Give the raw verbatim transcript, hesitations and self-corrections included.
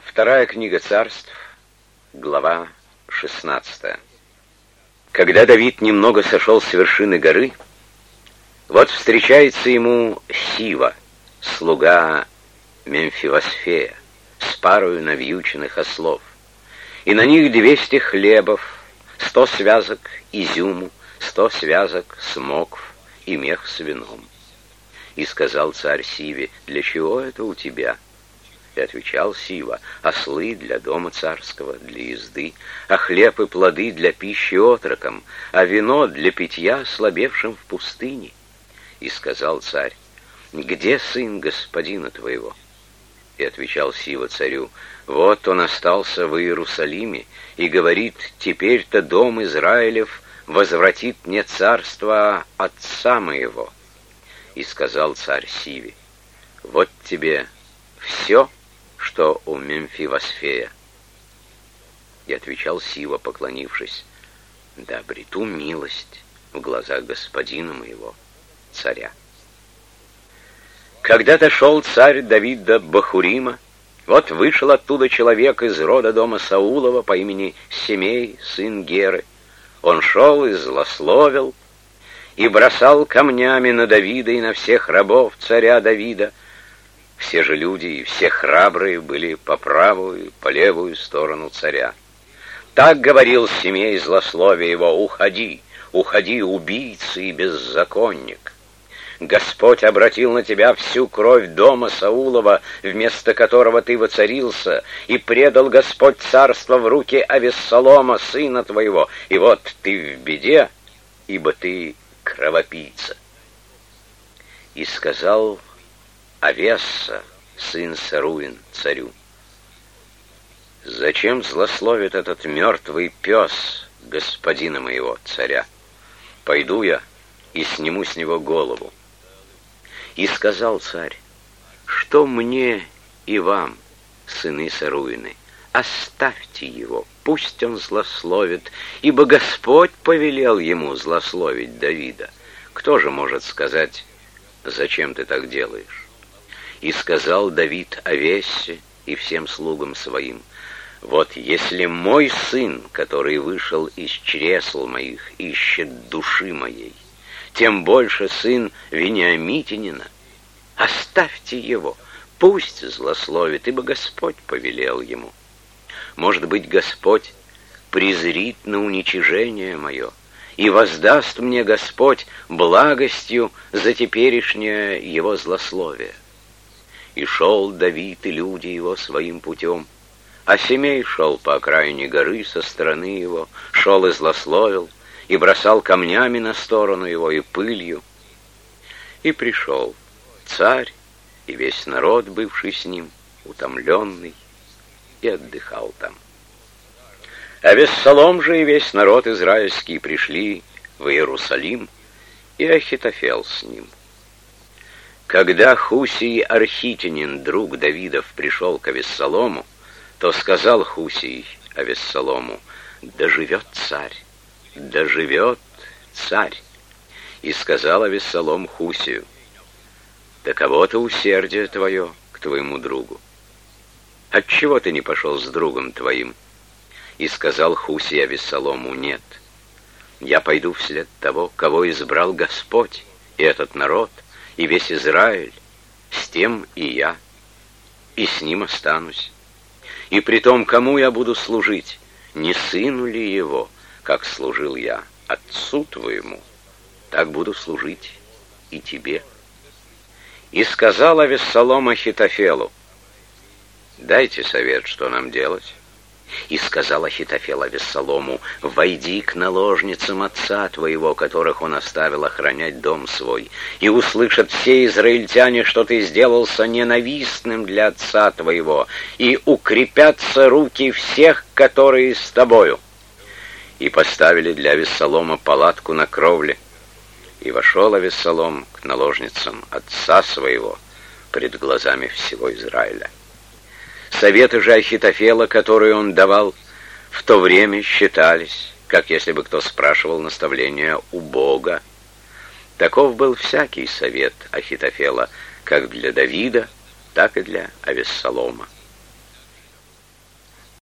Вторая книга Царств, глава шестнадцатая. Когда Давид немного сошел с вершины горы, вот встречается ему Сива, слуга Мемфивосфея, с парою навьюченных ослов, и на них двести хлебов, сто связок изюму, сто связок смокв и мех с вином. И сказал царь Сиве: «Для чего это у тебя?» И отвечал Сива: «Ослы для дома царского, для езды, а хлеб и плоды для пищи отрокам, а вино для питья слабевшим в пустыне». И сказал царь: «Где сын господина твоего?» И отвечал Сива царю: «Вот он остался в Иерусалиме и говорит: теперь-то дом Израилев возвратит мне царство отца моего». И сказал царь Сиве: «Вот тебе все, что у Мемфивосфея». И отвечал Сива, поклонившись: «Да обрету милость в глазах господина моего, царя». Когда дошел царь Давид до Бахурима, вот вышел оттуда человек из рода дома Саулова по имени Семей, сын Геры. Он шел и злословил, и бросал камнями на Давида и на всех рабов царя Давида. Все же люди и все храбрые были по правую и по левую сторону царя. Так говорил Семей, злословие его: «Уходи, уходи, убийца и беззаконник! Господь обратил на тебя всю кровь дома Саулова, вместо которого ты воцарился, и предал Господь царство в руки Авессалома, сына твоего, и вот ты в беде, ибо ты кровопийца». И сказал Авесса, сын Саруин, царю: «Зачем злословит этот мертвый пес господина моего царя? Пойду я и сниму с него голову». И сказал царь: «Что мне и вам, сыны Саруины? Оставьте его, пусть он злословит, ибо Господь повелел ему злословить Давида. Кто же может сказать: зачем ты так делаешь?» И сказал Давид Авессе и всем слугам своим: «Вот если мой сын, который вышел из чресл моих, ищет души моей, тем больше сын Вениамитянина, оставьте его, пусть злословит, ибо Господь повелел ему. Может быть, Господь презрит на уничижение мое, и воздаст мне Господь благостью за теперешнее его злословие». И шел Давид и люди его своим путем, а Семей шел по окраине горы со стороны его, шел и злословил, и бросал камнями на сторону его и пылью. И пришел царь и весь народ, бывший с ним, утомленный, и отдыхал там. А Авессалом же и весь народ израильский пришли в Иерусалим, и Ахитофел с ним. Когда Хусий Архитянин, друг Давидов, пришел к Авессалому, то сказал Хусий Авессалому: «Да живет царь! Да живет царь!» И сказал Авессалом Хусию: «Таково-то усердие твое к твоему другу. Отчего ты не пошел с другом твоим?» И сказал Хусий Авессалому: «Нет, я пойду вслед того, кого избрал Господь, и этот народ, и весь Израиль, с тем и я, и с ним останусь. И при том, кому я буду служить, не сыну ли его, как служил я отцу твоему, так буду служить и тебе». И сказал Авессалом Ахитофелу: «Дайте совет, что нам делать». И сказал Ахитофел Авессалому: «Войди к наложницам отца твоего, которых он оставил охранять дом свой, и услышат все израильтяне, что ты сделался ненавистным для отца твоего, и укрепятся руки всех, которые с тобою». И поставили для Авессалома палатку на кровле, и вошел Авессалом к наложницам отца своего пред глазами всего Израиля. Советы же Ахитофела, которые он давал, в то время считались, как если бы кто спрашивал наставления у Бога. Таков был всякий совет Ахитофела, как для Давида, так и для Авессалома.